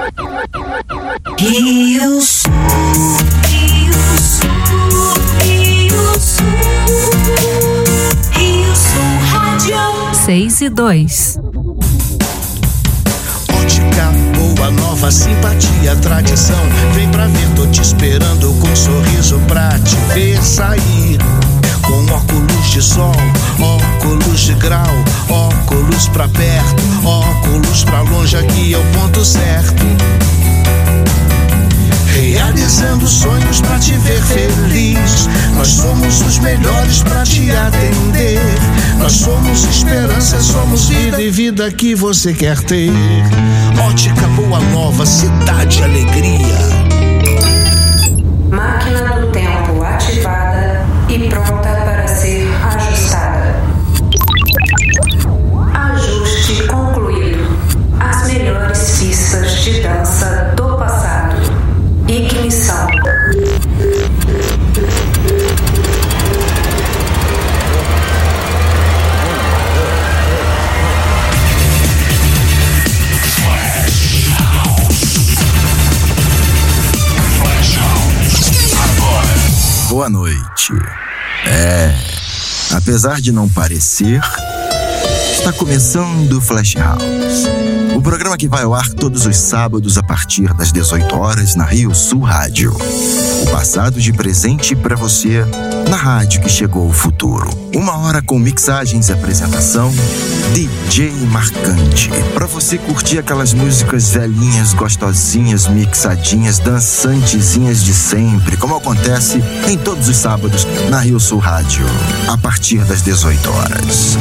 Rio Sul, Rio Sul, Rio Sul, Rio Sul Rádio 6:02. Ótica boa, nova, simpatia, tradição. Vem pra ver, tô te esperando com um sorriso pra te ver sair. Com óculos de sol, óculos de grau, óculos pra perto, óculos pra longe, aqui é o ponto certo. Realizando sonhos pra te ver feliz. Nós somos os melhores pra te atender. Nós somos esperança, somos vida e vida que você quer ter. Ótica Boa Nova, cidade alegria. Máquina do tempo ativada e pronta para ser ajustada. Ajuste concluído. As melhores pistas de dança do passado. Ignição. Boa noite. Apesar de não parecer, está começando o Flash House. O programa que vai ao ar todos os sábados a partir das 18 horas na Rio Sul Rádio. O passado de presente para você na rádio que chegou o futuro. 1 hora com mixagens e apresentação, DJ Marcante. Para você curtir aquelas músicas velhinhas, gostosinhas, mixadinhas, dançantezinhas de sempre, como acontece em todos os sábados na Rio Sul Rádio, a partir das 18 horas.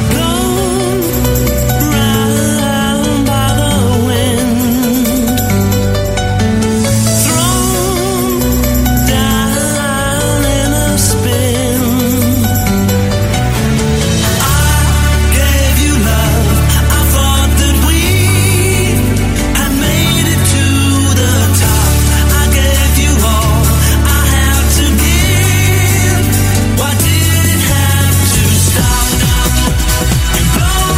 Sul.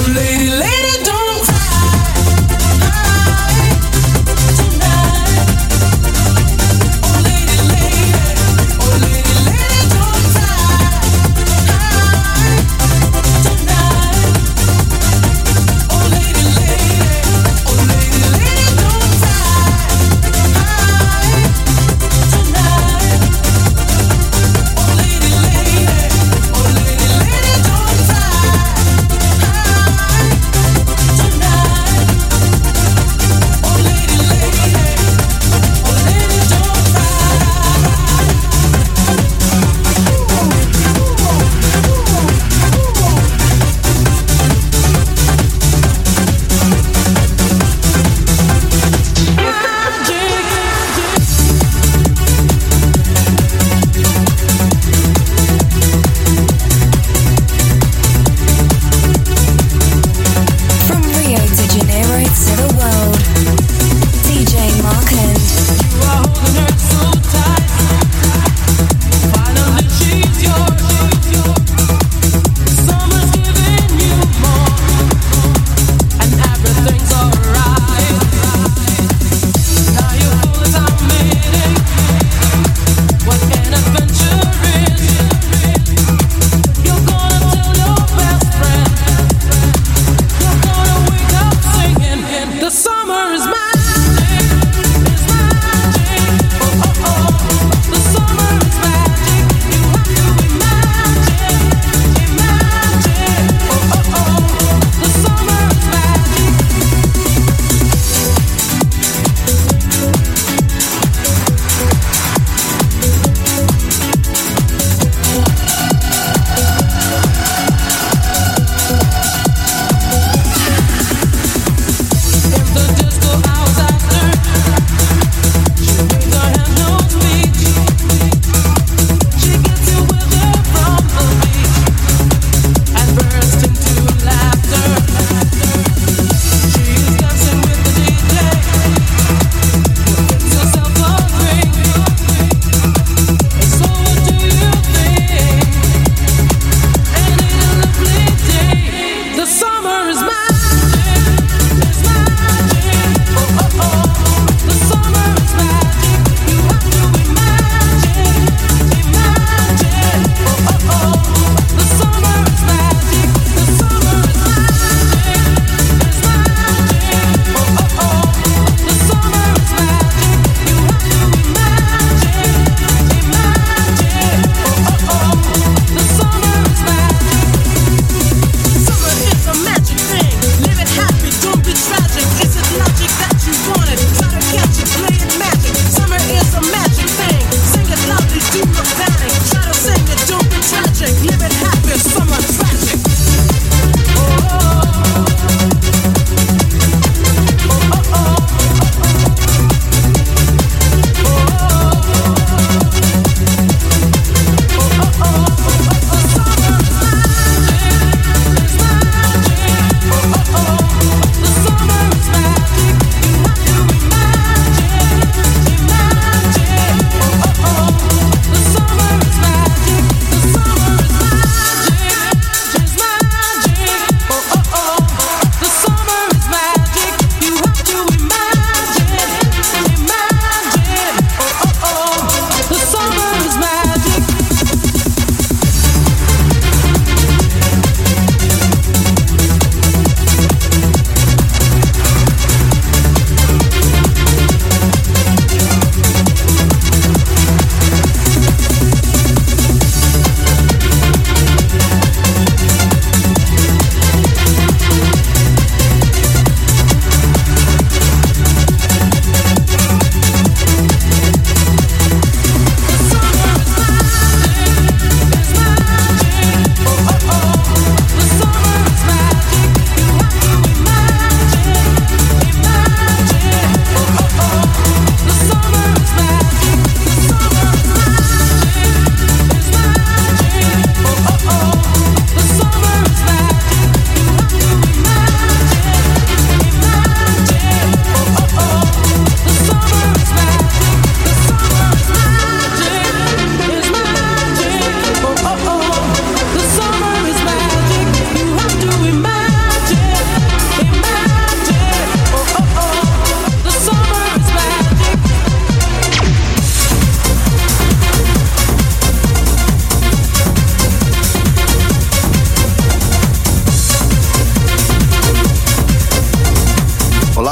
Summer is a magic thing.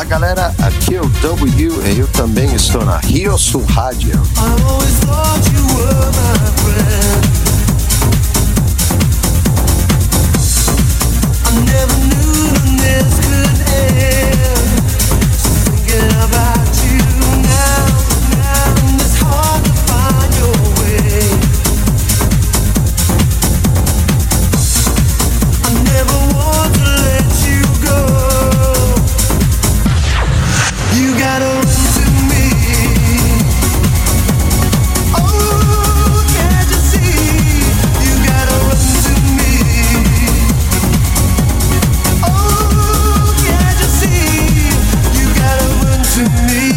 galera, aqui é o W e eu também estou na Rio Sul Rádio. I always thought you were my friend. I never knew that this could end. So thinking about you now, it's hard to find your way. I never want to let you go. You gotta run to me. Oh, can't you see? You gotta run to me. Oh, can't you see? You gotta run to me.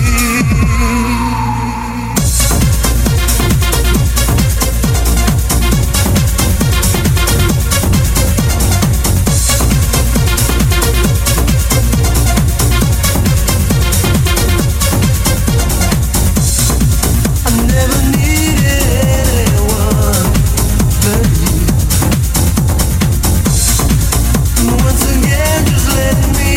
I never needed anyone but you. And once again, just let me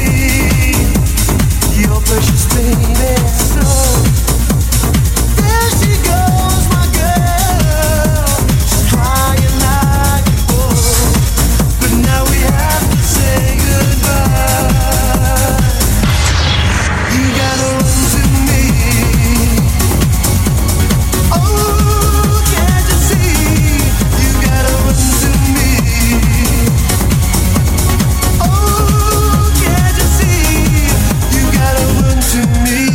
be your precious baby. So there she goes, my girl. She's crying like a bull. But now we have to say goodbye. You gotta run to me. Oh, can't you see? You gotta run to me. Oh, can't you see? You gotta run to me.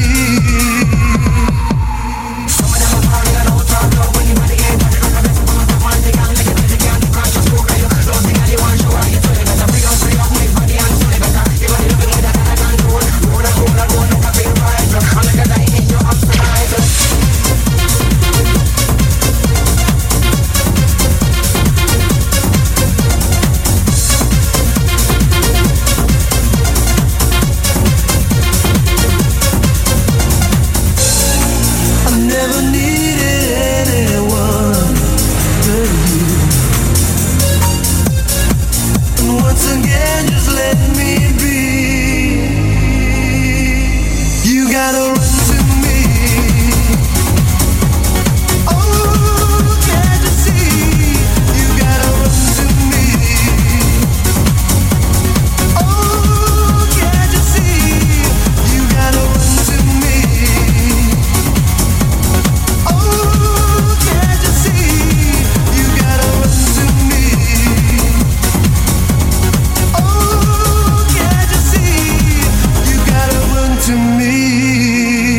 I never needed anyone but you. And once again, just let me be. You gotta run to me. Oh, can't you see? You gotta run to me. Oh, can't you see? You gotta run to me. Oh, can't you see? You gotta run to me. Oh, can't you see? You gotta run to me.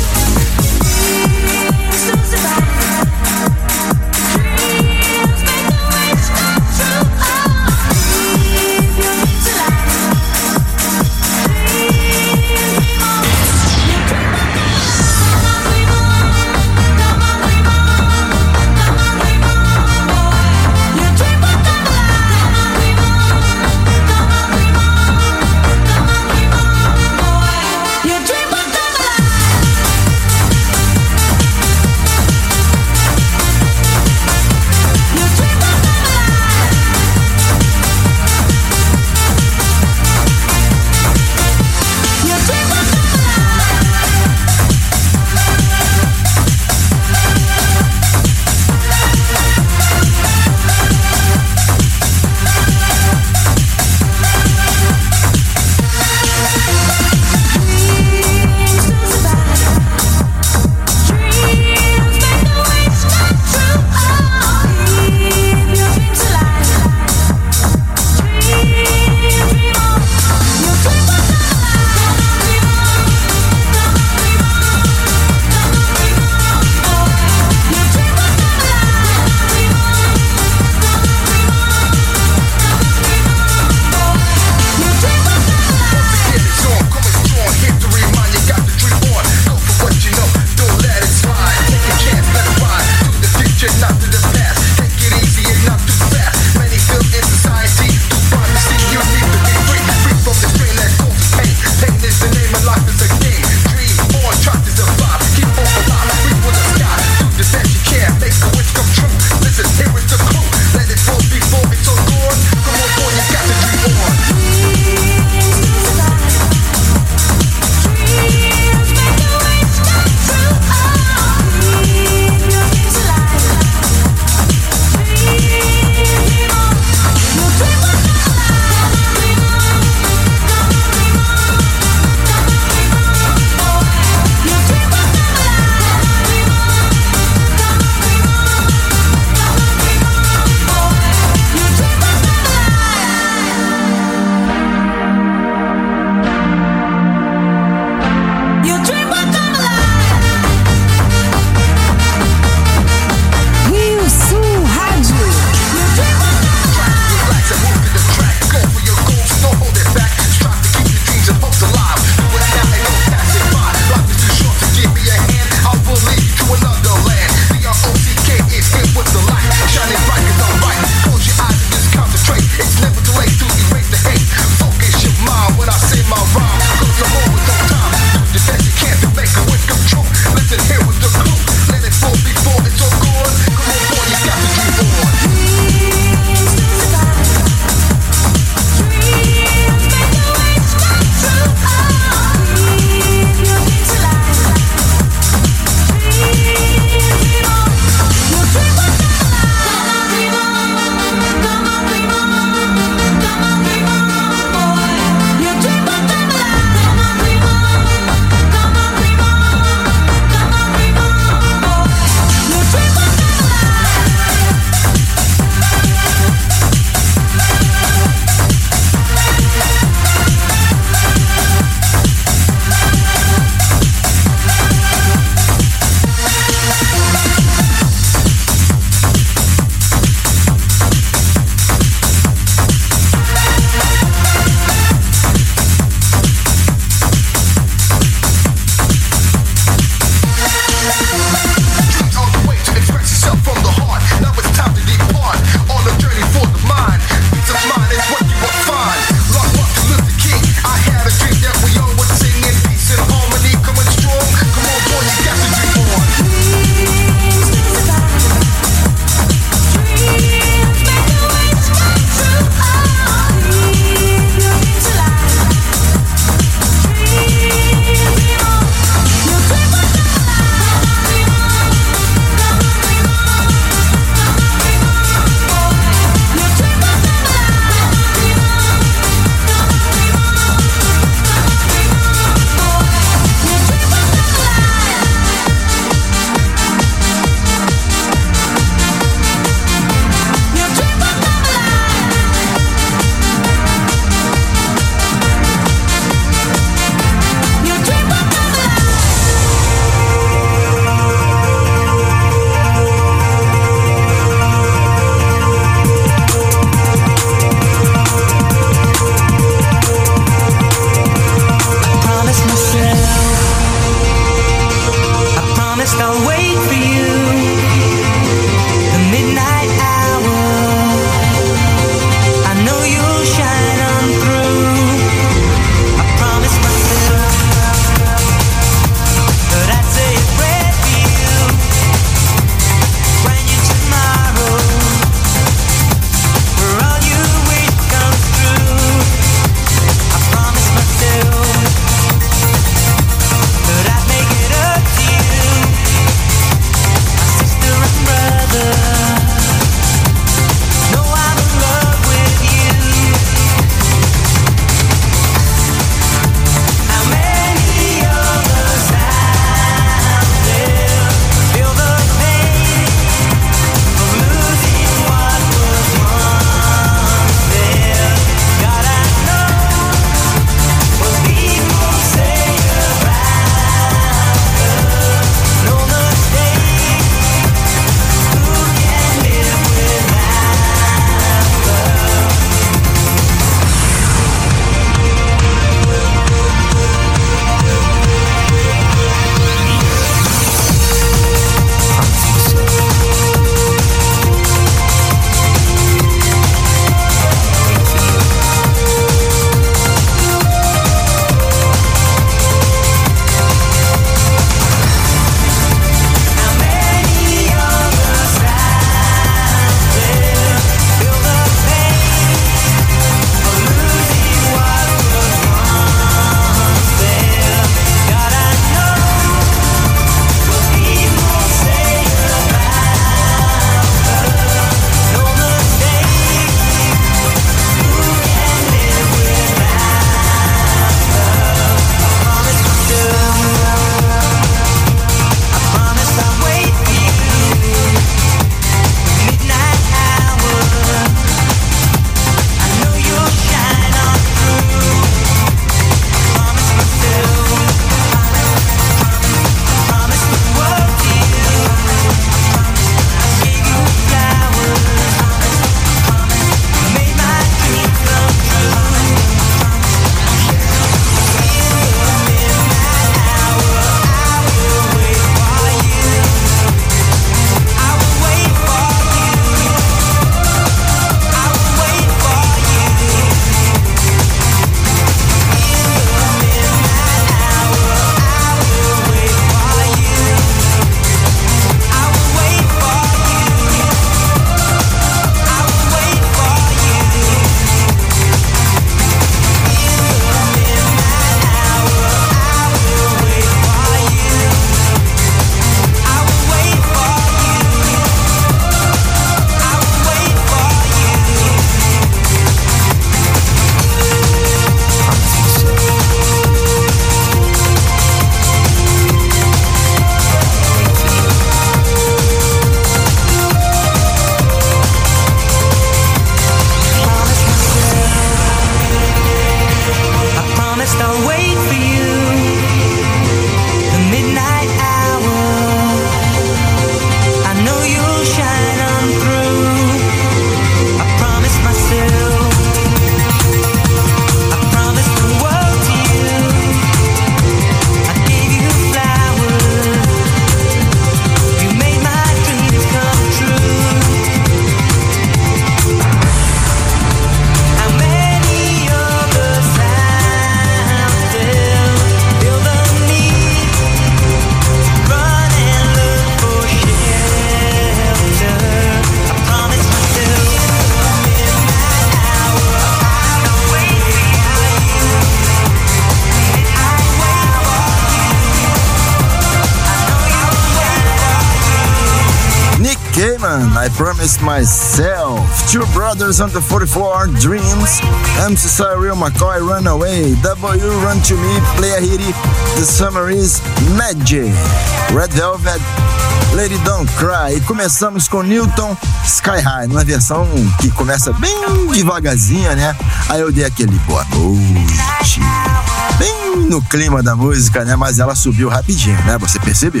Cayman, I Promised Myself, Two Brothers on the 44 Dreams, MC Cyril McCoy, Runaway, W Run to Me, Play a Hitty, The Summer is Magic, Red Velvet, Lady Don't Cry. E começamos com Newton, Sky High, numa versão que começa bem devagarzinha, né? Aí eu dei aquele boa noite, bem no clima da música, né? Mas ela subiu rapidinho, né? Você percebeu?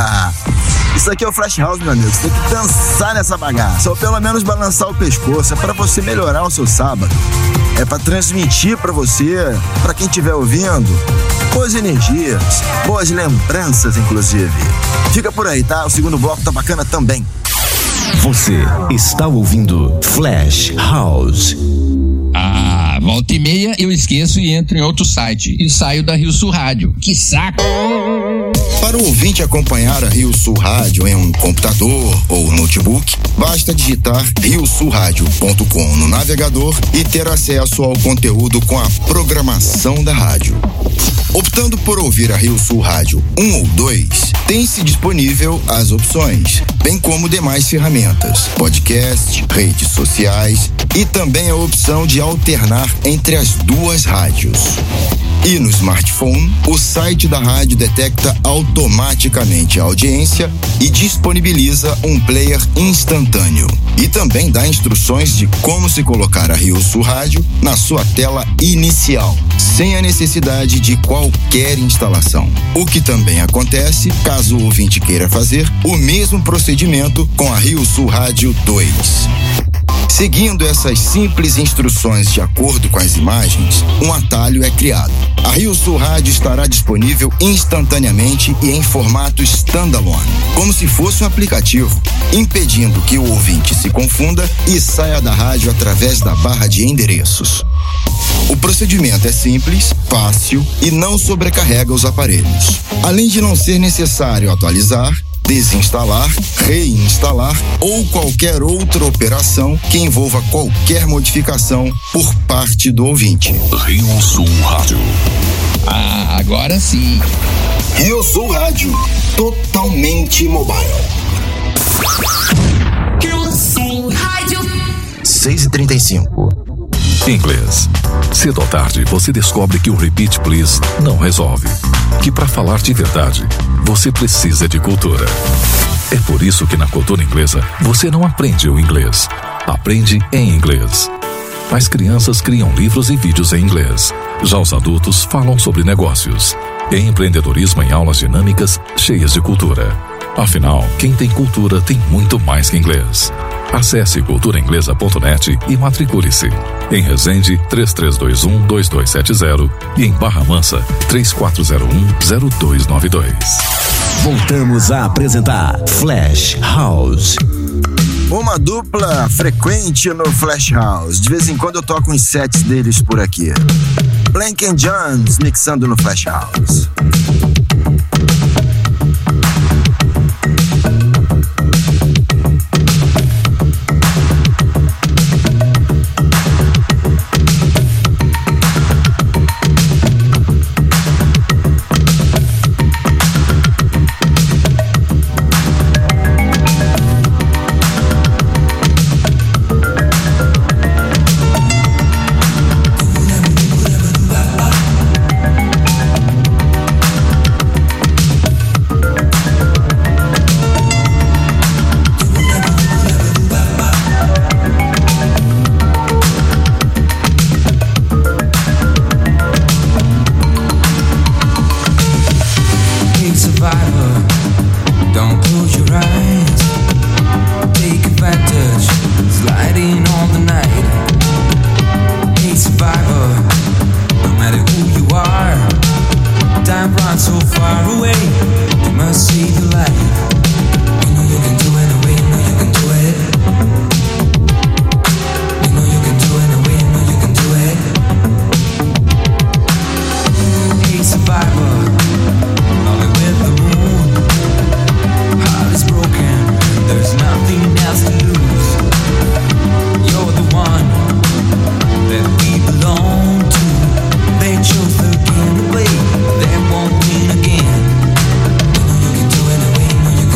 Isso aqui é o Flash House, meu amigo. Você tem que dançar nessa bagaça, ou pelo menos balançar o pescoço. É pra você melhorar o seu sábado. É pra transmitir pra você, pra quem estiver ouvindo, boas energias, boas lembranças, inclusive. Fica por aí, tá? O segundo bloco tá bacana também. Você está ouvindo Flash House. Volta e meia eu esqueço e entro em outro site e saio da Rio Sul Rádio. Que saco! Para o ouvinte acompanhar a Rio Sul Rádio em um computador ou notebook, basta digitar riosulradio.com no navegador e ter acesso ao conteúdo com a programação da rádio. Optando por ouvir a Rio Sul Rádio 1 ou 2, tem-se disponível as opções, bem como demais ferramentas, podcast, redes sociais e também a opção de alternar entre as duas rádios. E no smartphone, o site da rádio detecta automaticamente a audiência e disponibiliza um player instantâneo. E também dá instruções de como se colocar a Rio Sul Rádio na sua tela inicial, sem a necessidade de qualquer instalação. O que também acontece caso o ouvinte queira fazer o mesmo procedimento com a Rio Sul Rádio 2. Seguindo essas simples instruções de acordo com as imagens, um atalho é criado. A Rio Sul Rádio estará disponível instantaneamente e em formato standalone, como se fosse um aplicativo, impedindo que o ouvinte se confunda e saia da rádio através da barra de endereços. O procedimento é simples, fácil e não sobrecarrega os aparelhos. Além de não ser necessário atualizar, desinstalar, reinstalar ou qualquer outra operação que envolva qualquer modificação por parte do ouvinte. Rio Sul Rádio. Agora sim. Rio Sul Rádio, totalmente mobile. Rio Sul Rádio. 6h35. Inglês. Cedo ou tarde, você descobre que o Repeat Please não resolve. Que para falar de verdade, você precisa de cultura. É por isso que na cultura inglesa, você não aprende o inglês. Aprende em inglês. As crianças criam livros e vídeos em inglês. Já os adultos falam sobre negócios. E empreendedorismo em aulas dinâmicas, cheias de cultura. Afinal, quem tem cultura tem muito mais que inglês. Acesse culturainglesa.net e matricule-se. Em Resende, 3321-2270 e em Barra Mansa, 3401-0292. Voltamos a apresentar Flash House. Uma dupla frequente no Flash House. De vez em quando eu toco uns sets deles por aqui. Blank & Jones mixando no Flash House. They won't win again. You can do it.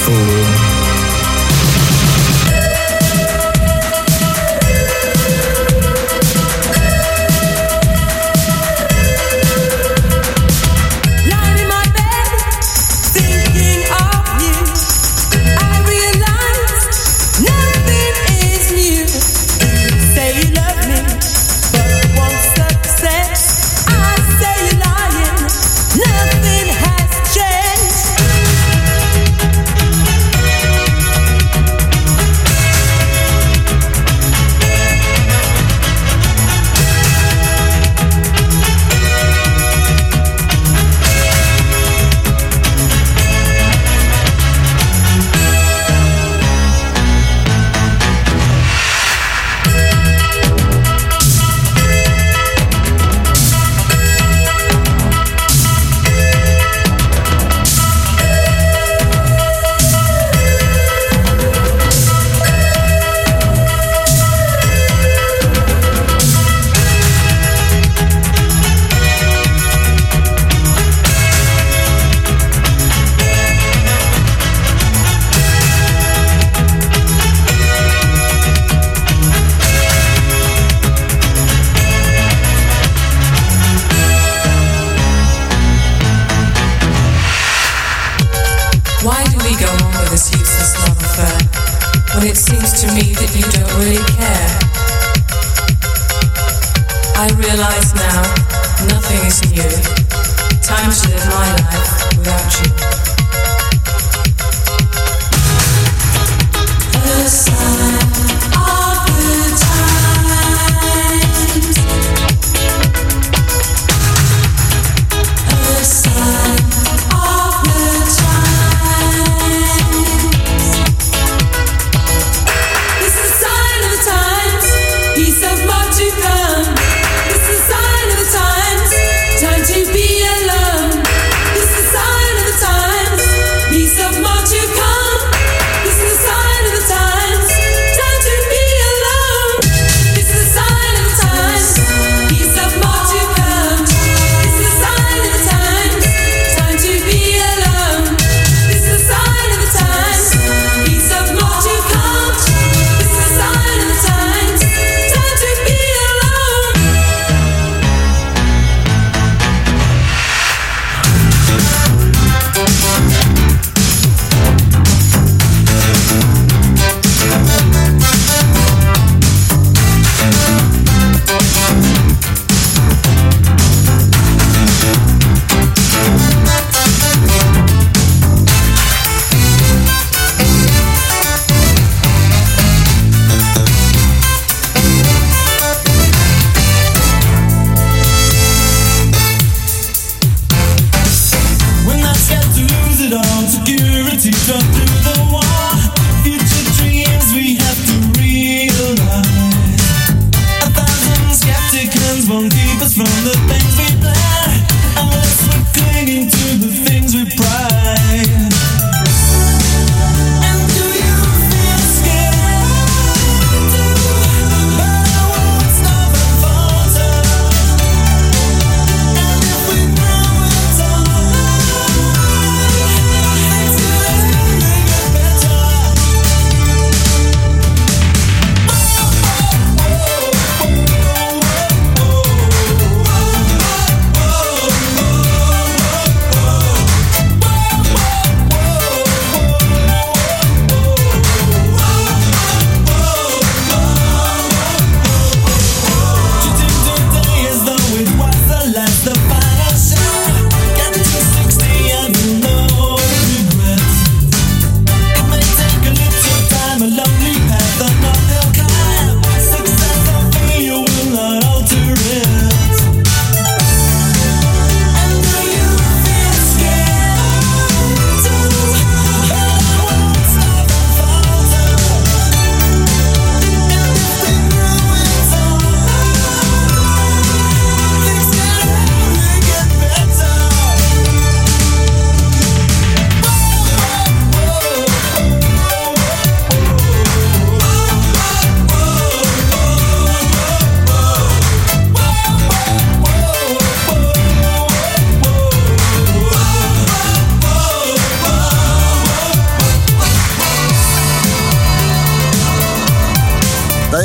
fool.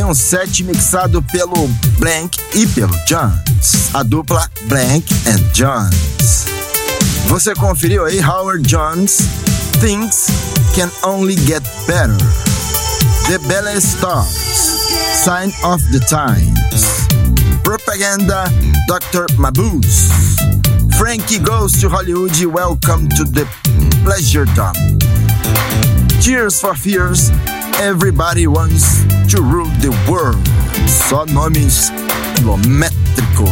um set mixado pelo Blank e pelo Jones, a dupla Blank and Jones. Você conferiu aí Howard Jones, Things Can Only Get Better, The Ballet Stars, Sign of the Times, Propaganda, Dr. Mabuse, Frankie Goes to Hollywood, Welcome to the Pleasure Dome, Tears for Fears, Everybody Wants to Rule the World. Só nomes quilométricos.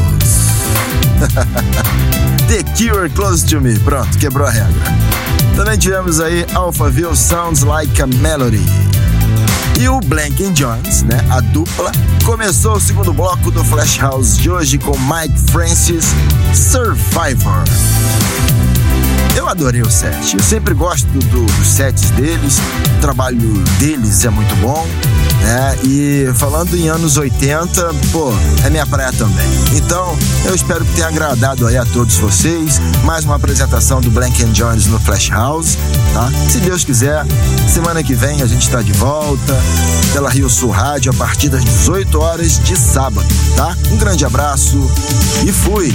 The Cure, Close to Me. Pronto, quebrou a regra. Também tivemos aí Alphaville, Sounds Like a Melody. E o Blank & Jones, né, a dupla, começou o segundo bloco do Flash House de hoje com Mike Francis, Survivor. Eu adorei o set, eu sempre gosto dos sets deles, o trabalho deles é muito bom, né? E falando em anos 80, é minha praia também. Então, eu espero que tenha agradado aí a todos vocês. Mais uma apresentação do Blank & Jones no Flash House, tá? Se Deus quiser, semana que vem a gente tá de volta pela Rio Sul Rádio a partir das 18 horas de sábado, tá? Um grande abraço e fui!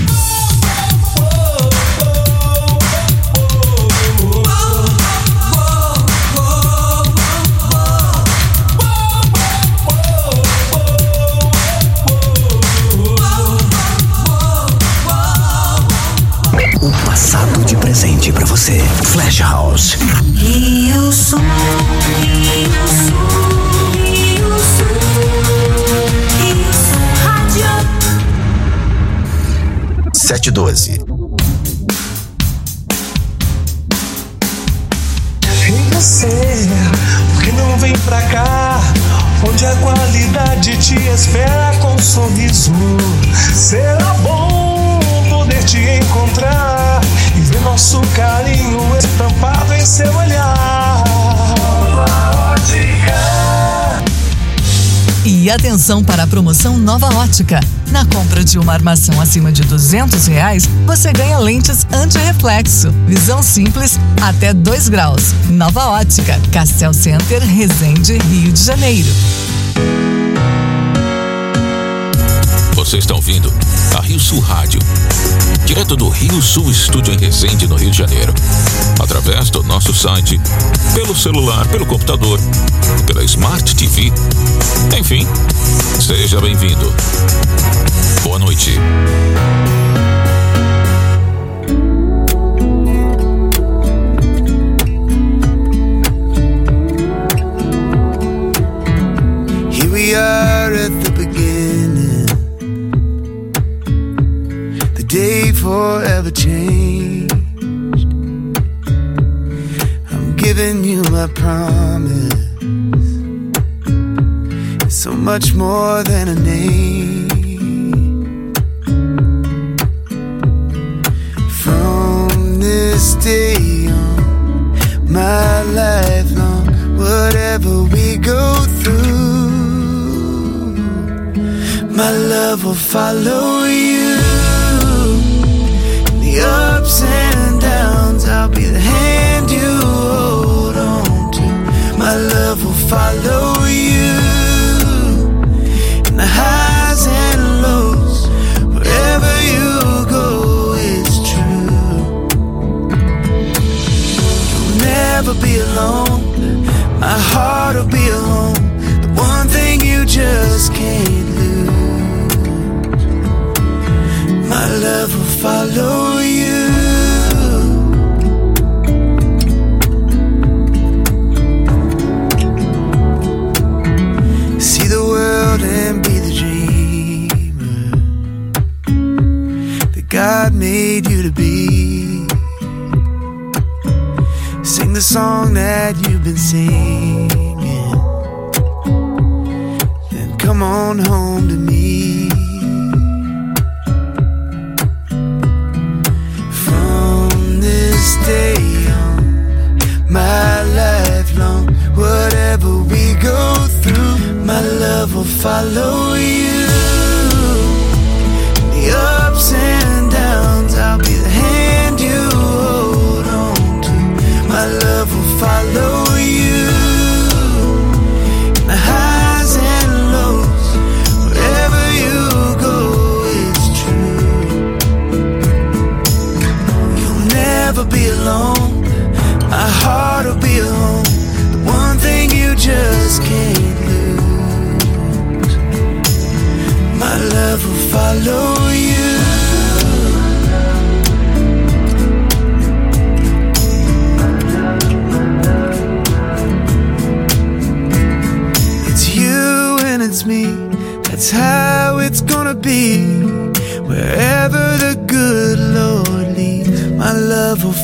Passado de presente pra você. Flash House. Rio Sul, Rio Sul, Rio Sul, Rio Sul Rádio. 712. E você, por que não vem pra cá? Onde a qualidade te espera com um sorriso. Será bom poder te encontrar e ver nosso carinho estampado em seu olhar. Nova Ótica. E atenção para a promoção Nova Ótica. Na compra de uma armação acima de R$200, você ganha lentes anti-reflexo. Visão simples até 2 graus. Nova Ótica, Castel Center, Resende, Rio de Janeiro. Você está ouvindo a Rio Sul Rádio, direto do Rio Sul Estúdio em Resende, no Rio de Janeiro, através do nosso site, pelo celular, pelo computador, pela Smart TV. Enfim, seja bem-vindo. Boa noite. Here we are at the beginning, the day forever changed. I'm giving you my promise. It's so much more than a name. From this day on, my life long, whatever we go through, my love will follow you. In the ups and downs, I'll be the hand you hold on to. My love will follow you. In the highs and lows, wherever you go is true. You'll never be alone. My heart will be alone. The one thing you just can't lose. My love will follow you. See the world and be the dreamer that God made you to be. Sing the song that you've been singing, and come on home to me. From this day on, my life long, whatever we go through, my love will follow you. In the ups and downs, I'll be the hand you hold on to. My love will follow you. In the highs and lows,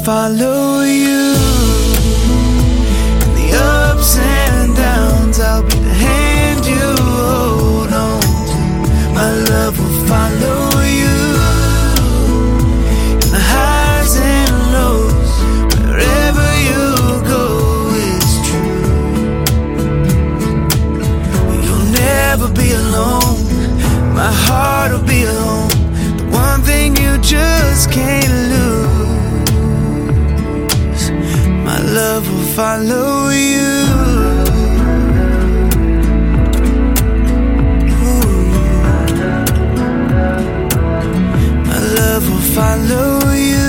follow you. In the ups and downs, I'll be the hand you hold on to. My love will follow you. In the highs and lows, wherever you go is true. You'll never be alone. My heart will be alone. The one thing you just can't lose. My love will follow you. My love will follow you.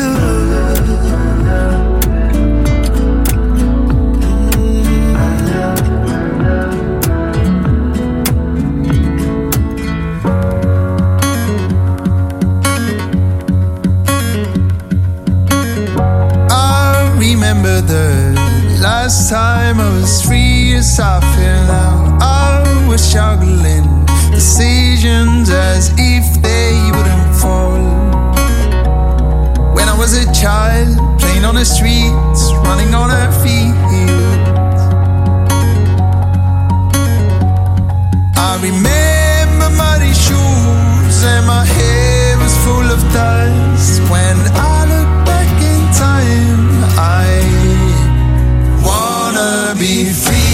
Remember the last time I was free as I feel now. I was juggling decisions as if they wouldn't fall. When I was a child, playing on the streets, running on a field. I remember muddy shoes and my hair was full of dust. When I look back in time, I wanna be free.